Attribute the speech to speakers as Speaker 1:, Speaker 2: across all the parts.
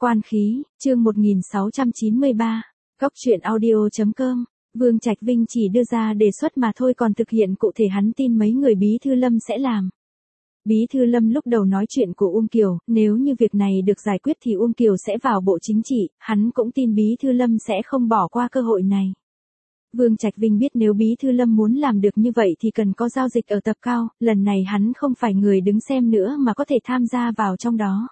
Speaker 1: Quan khí, chương 1693, Góc truyện audio.com. Vương Trạch Vinh chỉ đưa ra đề xuất mà thôi, còn thực hiện cụ thể hắn tin mấy người Bí Thư Lâm sẽ làm. Bí Thư Lâm lúc đầu nói chuyện của Uông Kiều, nếu như việc này được giải quyết thì Uông Kiều sẽ vào Bộ Chính trị, hắn cũng tin Bí Thư Lâm sẽ không bỏ qua cơ hội này. Vương Trạch Vinh biết nếu Bí Thư Lâm muốn làm được như vậy thì cần có giao dịch ở tập cao, lần này hắn không phải người đứng xem nữa mà có thể tham gia vào trong đó.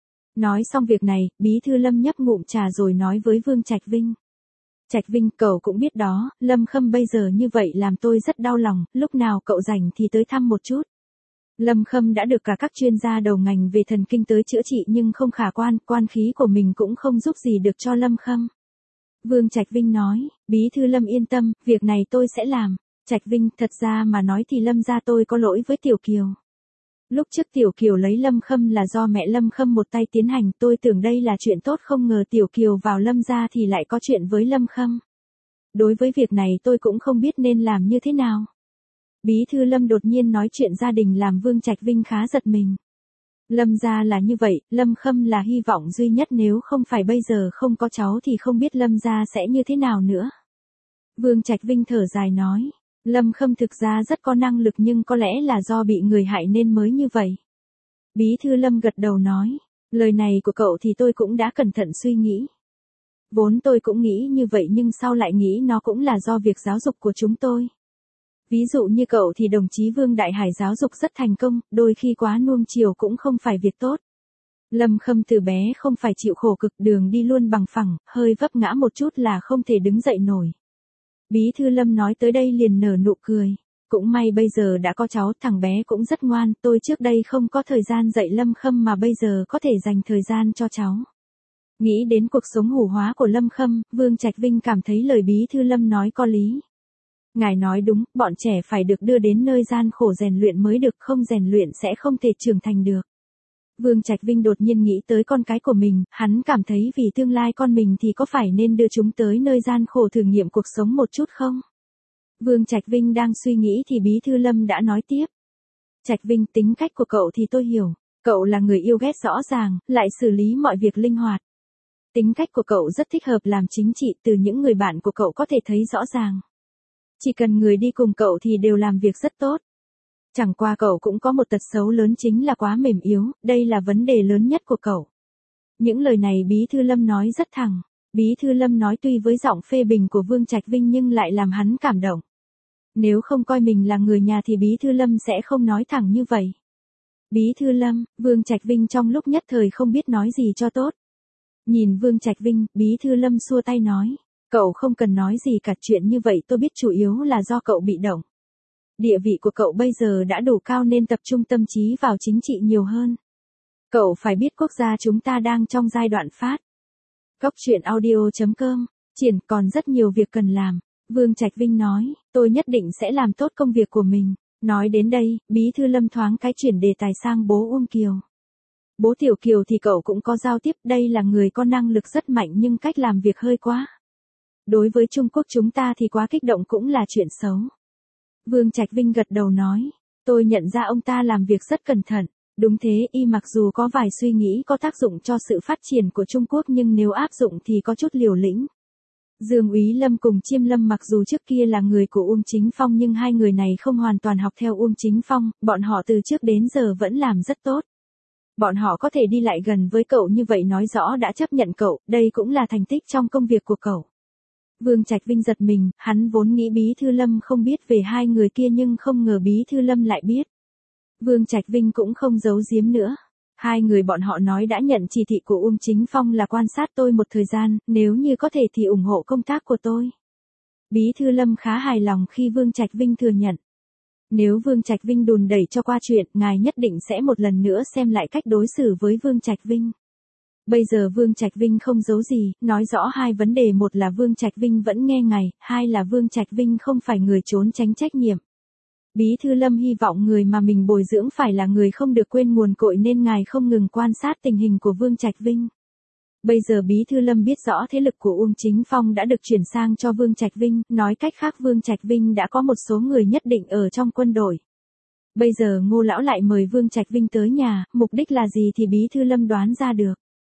Speaker 1: Nói xong việc này, Bí Thư Lâm nhấp ngụm trà rồi nói với Vương Trạch Vinh. Trạch Vinh, cậu cũng biết đó, Lâm Khâm bây giờ như vậy làm tôi rất đau lòng, lúc nào cậu rảnh thì tới thăm một chút. Lâm Khâm đã được cả các chuyên gia đầu ngành về thần kinh tới chữa trị nhưng không khả quan, quan khí của mình cũng không giúp gì được cho Lâm Khâm. Vương Trạch Vinh nói, Bí Thư Lâm yên tâm, việc này tôi sẽ làm. Trạch Vinh, thật ra mà nói thì Lâm gia tôi có lỗi với Tiểu Kiều. Lúc trước Tiểu Kiều lấy Lâm Khâm là do mẹ Lâm Khâm một tay tiến hành, tôi tưởng đây là chuyện tốt, không ngờ Tiểu Kiều vào Lâm gia thì lại có chuyện với Lâm Khâm. Đối với việc này tôi cũng không biết nên làm như thế nào. Bí Thư Lâm đột nhiên nói chuyện gia đình làm Vương Trạch Vinh khá giật mình. Lâm gia là như vậy, Lâm Khâm là hy vọng duy nhất, nếu không phải bây giờ không có cháu thì không biết Lâm gia sẽ như thế nào nữa. Vương Trạch Vinh thở dài nói. Lâm Khâm thực ra rất có năng lực nhưng có lẽ là do bị người hại nên mới như vậy. Bí Thư Lâm gật đầu nói, lời này của cậu thì tôi cũng đã cẩn thận suy nghĩ. Vốn tôi cũng nghĩ như vậy nhưng sau lại nghĩ nó cũng là do việc giáo dục của chúng tôi. Ví dụ như cậu thì đồng chí Vương Đại Hải giáo dục rất thành công, đôi khi quá nuông chiều cũng không phải việc tốt. Lâm Khâm từ bé không phải chịu khổ cực, đường đi luôn bằng phẳng, hơi vấp ngã một chút là không thể đứng dậy nổi. Bí Thư Lâm nói tới đây liền nở nụ cười. Cũng may bây giờ đã có cháu, thằng bé cũng rất ngoan, tôi trước đây không có thời gian dạy Lâm Khâm mà bây giờ có thể dành thời gian cho cháu. Nghĩ đến cuộc sống hủ hóa của Lâm Khâm, Vương Trạch Vinh cảm thấy lời Bí Thư Lâm nói có lý. Ngài nói đúng, bọn trẻ phải được đưa đến nơi gian khổ rèn luyện mới được, không rèn luyện sẽ không thể trưởng thành được. Vương Trạch Vinh đột nhiên nghĩ tới con cái của mình, hắn cảm thấy vì tương lai con mình thì có phải nên đưa chúng tới nơi gian khổ thử nghiệm cuộc sống một chút không? Vương Trạch Vinh đang suy nghĩ thì Bí Thư Lâm đã nói tiếp. Trạch Vinh, tính cách của cậu thì tôi hiểu, cậu là người yêu ghét rõ ràng, lại xử lý mọi việc linh hoạt. Tính cách của cậu rất thích hợp làm chính trị, từ những người bạn của cậu có thể thấy rõ ràng. Chỉ cần người đi cùng cậu thì đều làm việc rất tốt. Chẳng qua cậu cũng có một tật xấu lớn chính là quá mềm yếu, đây là vấn đề lớn nhất của cậu. Những lời này Bí Thư Lâm nói rất thẳng. Bí Thư Lâm nói tuy với giọng phê bình của Vương Trạch Vinh nhưng lại làm hắn cảm động. Nếu không coi mình là người nhà thì Bí Thư Lâm sẽ không nói thẳng như vậy. Bí Thư Lâm, Vương Trạch Vinh trong lúc nhất thời không biết nói gì cho tốt. Nhìn Vương Trạch Vinh, Bí Thư Lâm xua tay nói. Cậu không cần nói gì cả, chuyện như vậy tôi biết chủ yếu là do cậu bị động. Địa vị của cậu bây giờ đã đủ cao nên tập trung tâm trí vào chính trị nhiều hơn. Cậu phải biết quốc gia chúng ta đang trong giai đoạn phát. Góc truyện audio.com, triển còn rất nhiều việc cần làm. Vương Trạch Vinh nói, tôi nhất định sẽ làm tốt công việc của mình. Nói đến đây, Bí Thư Lâm thoáng cái chuyển đề tài sang bố Uông Kiều. Bố Tiểu Kiều thì cậu cũng có giao tiếp, đây là người có năng lực rất mạnh nhưng cách làm việc hơi quá. Đối với Trung Quốc chúng ta thì quá kích động cũng là chuyện xấu. Vương Trạch Vinh gật đầu nói, tôi nhận ra ông ta làm việc rất cẩn thận. Đúng thế, y mặc dù có vài suy nghĩ có tác dụng cho sự phát triển của Trung Quốc nhưng nếu áp dụng thì có chút liều lĩnh. Dương Úy Lâm cùng Chiêm Lâm mặc dù trước kia là người của Uông Chính Phong nhưng hai người này không hoàn toàn học theo Uông Chính Phong, bọn họ từ trước đến giờ vẫn làm rất tốt. Bọn họ có thể đi lại gần với cậu như vậy nói rõ đã chấp nhận cậu, đây cũng là thành tích trong công việc của cậu. Vương Trạch Vinh giật mình, hắn vốn nghĩ Bí Thư Lâm không biết về hai người kia nhưng không ngờ Bí Thư Lâm lại biết. Vương Trạch Vinh cũng không giấu giếm nữa. Hai người bọn họ nói đã nhận chỉ thị của Uông Chính Phong là quan sát tôi một thời gian, nếu như có thể thì ủng hộ công tác của tôi. Bí Thư Lâm khá hài lòng khi Vương Trạch Vinh thừa nhận. Nếu Vương Trạch Vinh đùn đẩy cho qua chuyện, ngài nhất định sẽ một lần nữa xem lại cách đối xử với Vương Trạch Vinh. Bây giờ Vương Trạch Vinh không giấu gì, nói rõ hai vấn đề, một là Vương Trạch Vinh vẫn nghe ngài, hai là Vương Trạch Vinh không phải người trốn tránh trách nhiệm. Bí Thư Lâm hy vọng người mà mình bồi dưỡng phải là người không được quên nguồn cội nên ngài không ngừng quan sát tình hình của Vương Trạch Vinh. Bây giờ Bí Thư Lâm biết rõ thế lực của Uông Chính Phong đã được chuyển sang cho Vương Trạch Vinh, nói cách khác Vương Trạch Vinh đã có một số người nhất định ở trong quân đội. Bây giờ Ngô lão lại mời Vương Trạch Vinh tới nhà, mục đích là gì thì Bí Thư Lâm đoán ra được.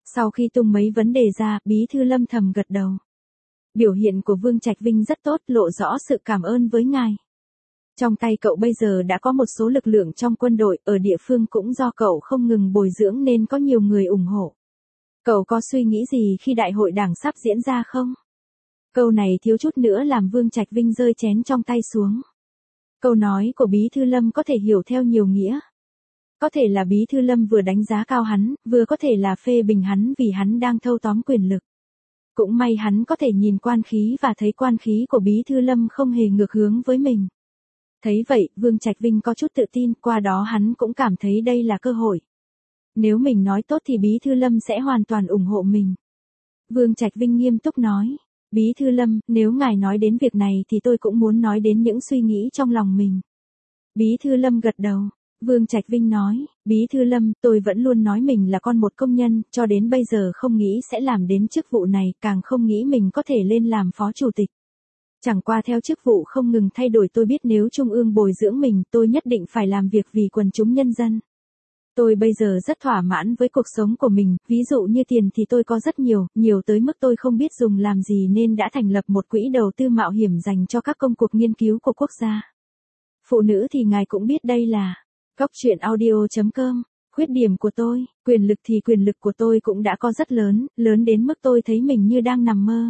Speaker 1: Sau khi tung mấy vấn đề ra, Bí thư Lâm thầm gật đầu. Biểu hiện của Vương Trạch Vinh rất tốt, lộ rõ sự cảm ơn với ngài. Trong tay cậu bây giờ đã có một số lực lượng trong quân đội, ở địa phương cũng do cậu không ngừng bồi dưỡng nên có nhiều người ủng hộ. Cậu có suy nghĩ gì khi đại hội đảng sắp diễn ra không? Câu này thiếu chút nữa làm Vương Trạch Vinh rơi chén trong tay xuống. Câu nói của Bí thư Lâm có thể hiểu theo nhiều nghĩa. Có thể là Bí thư Lâm vừa đánh giá cao hắn, vừa có thể là phê bình hắn vì hắn đang thâu tóm quyền lực. Cũng may hắn có thể nhìn quan khí và thấy quan khí của Bí thư Lâm không hề ngược hướng với mình. Thấy vậy, Vương Trạch Vinh có chút tự tin, qua đó hắn cũng cảm thấy đây là cơ hội. Nếu mình nói tốt thì Bí thư Lâm sẽ hoàn toàn ủng hộ mình. Vương Trạch Vinh nghiêm túc nói, Bí thư Lâm, nếu ngài nói đến việc này thì tôi cũng muốn nói đến những suy nghĩ trong lòng mình. Bí thư Lâm gật đầu. Vương Trạch Vinh nói, Bí thư Lâm, tôi vẫn luôn nói mình là con một công nhân, cho đến bây giờ không nghĩ sẽ làm đến chức vụ này, càng không nghĩ mình có thể lên làm phó chủ tịch. Chẳng qua theo chức vụ không ngừng thay đổi, tôi biết nếu Trung ương bồi dưỡng mình, tôi nhất định phải làm việc vì quần chúng nhân dân. Tôi bây giờ rất thỏa mãn với cuộc sống của mình, ví dụ như tiền thì tôi có rất nhiều, nhiều tới mức tôi không biết dùng làm gì nên đã thành lập một quỹ đầu tư mạo hiểm dành cho các công cuộc nghiên cứu của quốc gia. Phụ nữ thì ngài cũng biết đây là Góc truyện audio.com. Khuyết điểm của tôi, quyền lực thì quyền lực của tôi cũng đã có rất lớn, lớn đến mức tôi thấy mình như đang nằm mơ.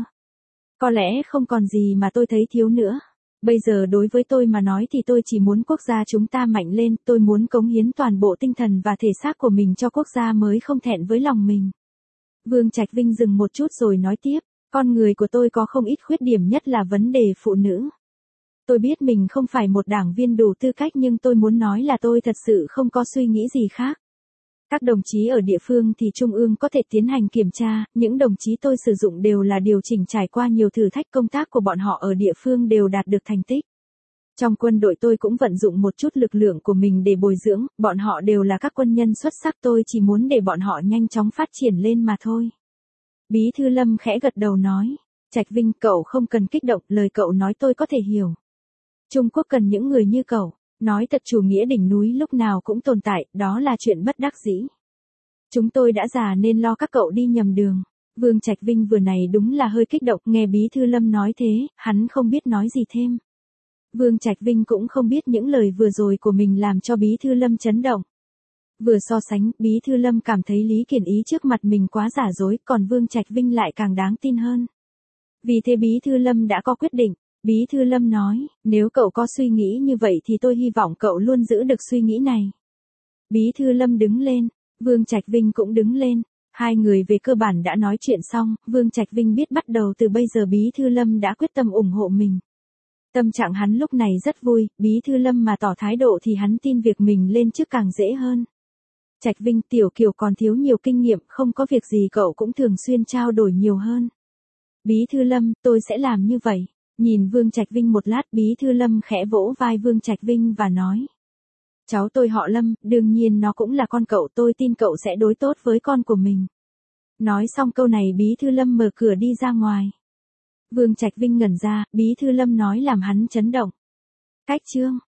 Speaker 1: Có lẽ không còn gì mà tôi thấy thiếu nữa. Bây giờ đối với tôi mà nói thì tôi chỉ muốn quốc gia chúng ta mạnh lên, tôi muốn cống hiến toàn bộ tinh thần và thể xác của mình cho quốc gia mới không thẹn với lòng mình. Vương Trạch Vinh dừng một chút rồi nói tiếp, con người của tôi có không ít khuyết điểm, nhất là vấn đề phụ nữ. Tôi biết mình không phải một đảng viên đủ tư cách nhưng tôi muốn nói là tôi thật sự không có suy nghĩ gì khác. Các đồng chí ở địa phương thì Trung ương có thể tiến hành kiểm tra, những đồng chí tôi sử dụng đều là điều chỉnh trải qua nhiều thử thách, công tác của bọn họ ở địa phương đều đạt được thành tích. Trong quân đội tôi cũng vận dụng một chút lực lượng của mình để bồi dưỡng, bọn họ đều là các quân nhân xuất sắc, tôi chỉ muốn để bọn họ nhanh chóng phát triển lên mà thôi. Bí thư Lâm khẽ gật đầu nói, Trạch Vinh, cậu không cần kích động, lời cậu nói tôi có thể hiểu. Trung Quốc cần những người như cậu, nói thật, chủ nghĩa đỉnh núi lúc nào cũng tồn tại, đó là chuyện bất đắc dĩ. Chúng tôi đã già nên lo các cậu đi nhầm đường. Vương Trạch Vinh vừa này đúng là hơi kích động, nghe Bí thư Lâm nói thế, hắn không biết nói gì thêm. Vương Trạch Vinh cũng không biết những lời vừa rồi của mình làm cho Bí thư Lâm chấn động. Vừa so sánh, Bí thư Lâm cảm thấy Lý Kiển Ý trước mặt mình quá giả dối, còn Vương Trạch Vinh lại càng đáng tin hơn. Vì thế Bí thư Lâm đã có quyết định. Bí thư Lâm nói, nếu cậu có suy nghĩ như vậy thì tôi hy vọng cậu luôn giữ được suy nghĩ này. Bí thư Lâm đứng lên, Vương Trạch Vinh cũng đứng lên, hai người về cơ bản đã nói chuyện xong, Vương Trạch Vinh biết bắt đầu từ bây giờ Bí thư Lâm đã quyết tâm ủng hộ mình. Tâm trạng hắn lúc này rất vui, Bí thư Lâm mà tỏ thái độ thì hắn tin việc mình lên chức càng dễ hơn. Trạch Vinh, Tiểu Kiều còn thiếu nhiều kinh nghiệm, không có việc gì cậu cũng thường xuyên trao đổi nhiều hơn. Bí thư Lâm, tôi sẽ làm như vậy. Nhìn Vương Trạch Vinh một lát, Bí thư Lâm khẽ vỗ vai Vương Trạch Vinh và nói. Cháu tôi họ Lâm, đương nhiên nó cũng là con cậu, tôi tin cậu sẽ đối tốt với con của mình. Nói xong câu này Bí thư Lâm mở cửa đi ra ngoài. Vương Trạch Vinh ngẩn ra, Bí thư Lâm nói làm hắn chấn động. Cách chương.